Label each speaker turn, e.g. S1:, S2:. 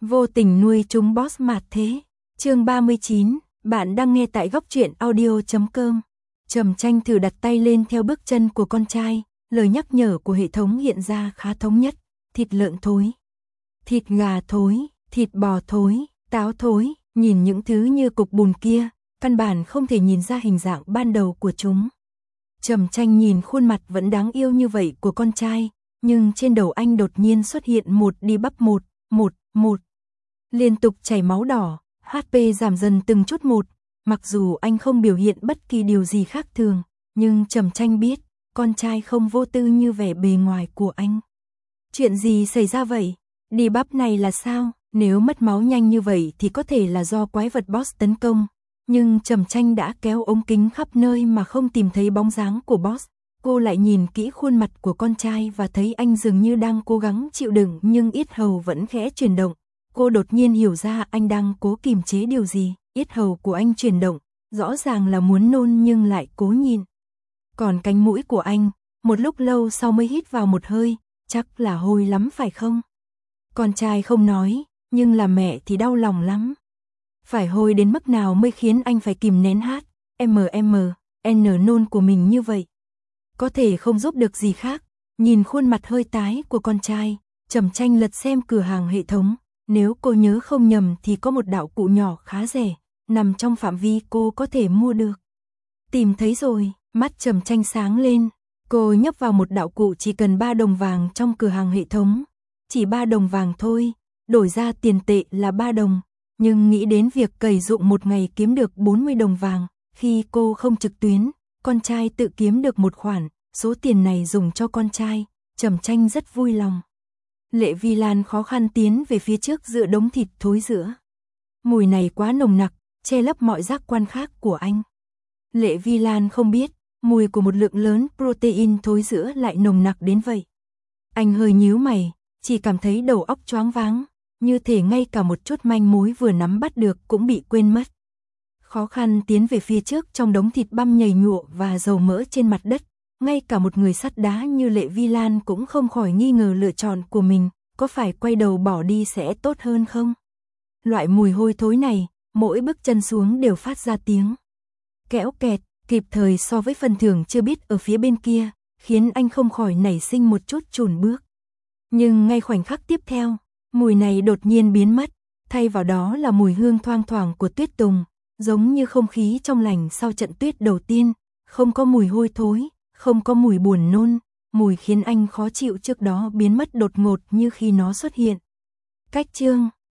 S1: Vô tình nuôi chúng boss mạt thế. Chương 39, bạn đang nghe tại góc truyện audio.com. Trầm Tranh thử đặt tay lên theo bước chân của con trai, lời nhắc nhở của hệ thống hiện ra khá thống nhất, thịt lợn thối, thịt gà thối, thịt bò thối, táo thối, nhìn những thứ như cục bùn kia, căn bản không thể nhìn ra hình dạng ban đầu của chúng. Trầm Tranh nhìn khuôn mặt vẫn đáng yêu như vậy của con trai, nhưng trên đầu anh đột nhiên xuất hiện một đi bắp một, liên tục chảy máu đỏ, HP giảm dần từng chút một, mặc dù anh không biểu hiện bất kỳ điều gì khác thường, nhưng Trầm Tranh biết, con trai không vô tư như vẻ bề ngoài của anh. Chuyện gì xảy ra vậy? Đi bắp này là sao? Nếu mất máu nhanh như vậy thì có thể là do quái vật boss tấn công, nhưng Trầm Tranh đã kéo ống kính khắp nơi mà không tìm thấy bóng dáng của boss. Cô lại nhìn kỹ khuôn mặt của con trai và thấy anh dường như đang cố gắng chịu đựng nhưng yết hầu vẫn khẽ chuyển động. Cô đột nhiên hiểu ra anh đang cố kiềm chế điều gì, yết hầu của anh chuyển động, rõ ràng là muốn nôn nhưng lại cố nhịn. Còn cánh mũi của anh, một lúc lâu sau mới hít vào một hơi, chắc là hôi lắm phải không? Con trai không nói, nhưng là mẹ thì đau lòng lắm. Phải hôi đến mức nào mới khiến anh phải kìm nén N nôn của mình như vậy? Có thể không giúp được gì khác, nhìn khuôn mặt hơi tái của con trai, Trầm Tranh lật xem cửa hàng hệ thống, nếu cô nhớ không nhầm thì có một đạo cụ nhỏ khá rẻ, nằm trong phạm vi cô có thể mua được. Tìm thấy rồi, mắt Trầm Tranh sáng lên, cô nhấp vào một đạo cụ chỉ cần 3 đồng vàng trong cửa hàng hệ thống, chỉ 3 đồng vàng thôi, đổi ra tiền tệ là 3 đồng, nhưng nghĩ đến việc cày dụng một ngày kiếm được 40 đồng vàng, khi cô không trực tuyến, con trai tự kiếm được một khoản, số tiền này dùng cho con trai, Trầm Tranh rất vui lòng. Lệ Vi Lan khó khăn tiến về phía trước giữa đống thịt thối rữa. Mùi này quá nồng nặc, che lấp mọi giác quan khác của anh. Lệ Vi Lan không biết, mùi của một lượng lớn protein thối rữa lại nồng nặc đến vậy. Anh hơi nhíu mày, chỉ cảm thấy đầu óc choáng váng, như thể ngay cả một chút manh mối vừa nắm bắt được cũng bị quên mất. Khó khăn tiến về phía trước trong đống thịt băm nhầy nhụa và dầu mỡ trên mặt đất, ngay cả một người sắt đá như Lệ Vi Lan cũng không khỏi nghi ngờ lựa chọn của mình, có phải quay đầu bỏ đi sẽ tốt hơn không? Loại mùi hôi thối này, mỗi bước chân xuống đều phát ra tiếng kẽo kẹt, kịp thời so với phần thưởng chưa biết ở phía bên kia, khiến anh không khỏi nảy sinh một chút chùn bước. Nhưng ngay khoảnh khắc tiếp theo, mùi này đột nhiên biến mất, thay vào đó là mùi hương thoang thoảng của tuyết tùng, giống như không khí trong lành sau trận tuyết đầu tiên, không có mùi hôi thối, không có mùi buồn nôn, mùi khiến anh khó chịu trước đó biến mất đột ngột như khi nó xuất hiện. Cách chương